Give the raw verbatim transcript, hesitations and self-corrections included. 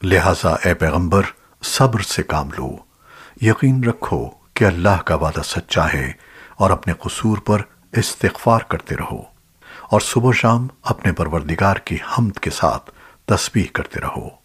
लिहाजा ए पैगंबर सब्र से काम लो। यकीन रखो कि अल्लाह का वादा सच्चा है और अपने कसूर पर इस्तिग़फ़ार करते रहो और सुबह शाम अपने परवरदिगार की हम्द के साथ तस्बीह करते रहो।